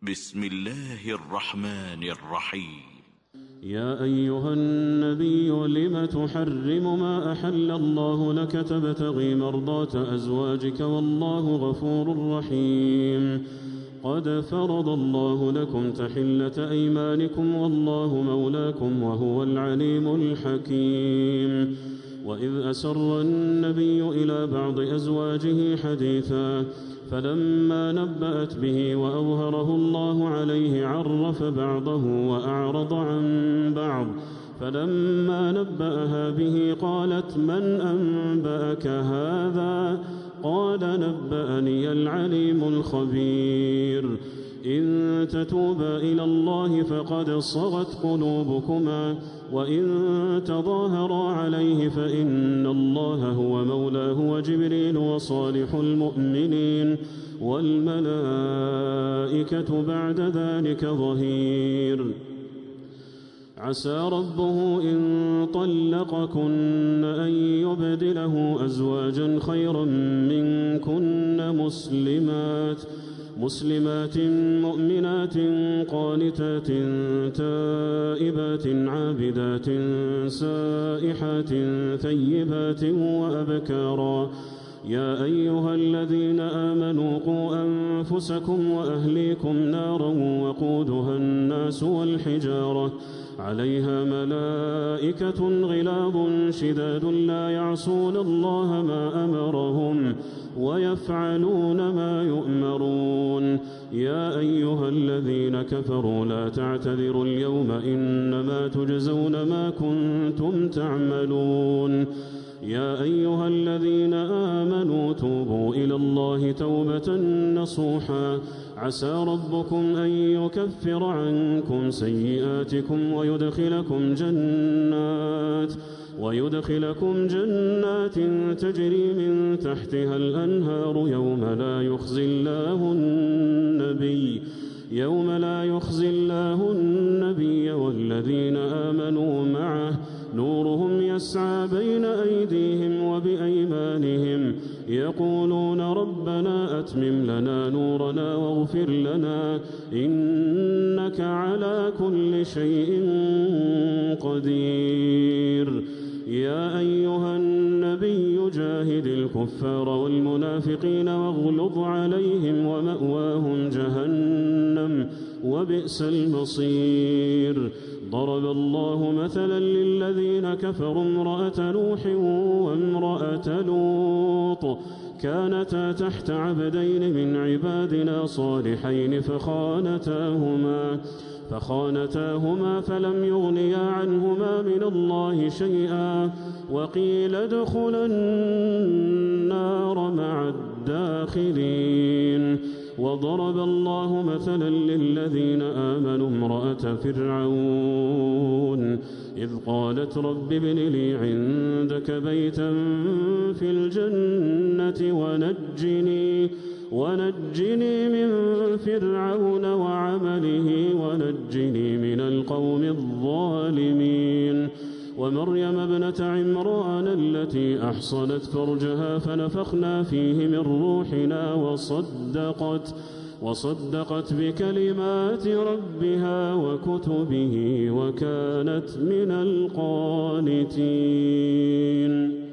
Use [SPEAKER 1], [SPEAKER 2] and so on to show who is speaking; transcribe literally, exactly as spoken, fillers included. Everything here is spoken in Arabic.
[SPEAKER 1] بسم الله الرحمن الرحيم.
[SPEAKER 2] يا أيها النبي لم تحرم ما أحل الله لك تبتغي مرضات أزواجك والله غفور رحيم. قد فرض الله لكم تحلة أيمانكم والله مولاكم وهو العليم الحكيم. وإذ أسر النبي إلى بعض أزواجه حديثا فلما نبأت به وأظهره الله عليه عرف بعضه وأعرض عن بعض فلما نبأها به قالت من أنبأك هذا؟ قال نبأني العليم الخبير. إن تتوبا إلى الله فقد صغت قلوبكما وإن تظاهرا عليه فإن الله هو مولاه وجبريل وصالح المؤمنين والملائكة بعد ذلك ظهير. عسى ربه إن طلقكن أن يبدله أزواجا خيرا منكن مسلمات مسلمات مؤمنات قانتات تائبات عابدات سائحات ثيبات وأبكارا. يا أيها الذين آمنوا قوا أنفسكم وأهليكم نارا وقودها الناس والحجارة عليها ملائكة غلاظ شداد لا يعصون الله ما أمرهم ويفعلون ما يؤمرون. يا أيها الذين كفروا لا تعتذروا اليوم إنما تجزون ما كنتم تعملون. يا أيها الذين آمنوا توبوا إلى الله توبة نصوحا عسى ربكم أن يكفر عنكم سيئاتكم ويدخلكم جنات ويدخلكم جنات تجري من تحتها الأنهار يوم لا يخزي الله النبي يوم لا يخزي الله النبي والذين آمنوا معه نورهم يسعى بين أيديهم وبأيمانهم يقولون ربنا أتمم لنا نورنا واغفر لنا إنك على كل شيء قدير. يا أيها النبي جاهد الكفار والمنافقين واغلظ عليهم ومأواهم جهنم وبئس المصير. ضرب الله مثلا للذين كفروا امرأة نوح وامرأة لوط كانتا تحت عبدين من عبادنا صالحين فخانتاهما فخانتاهما فلم يغنيا عنهما من الله شيئا وقيل ادخلا النار مع الداخلين. وضرب الله مثلا للذين آمنوا امرأة فرعون إذ قالت رب ابن لي عندك بيتا في الجنة ونجني ونجني من فرعون وعمله ونجني من القوم الظالمين. ومريم ابنة عمران التي أحصنت فرجها فنفخنا فيه من روحنا وصدقت وصدقت بكلمات ربها وكتبه وكانت من القانتين.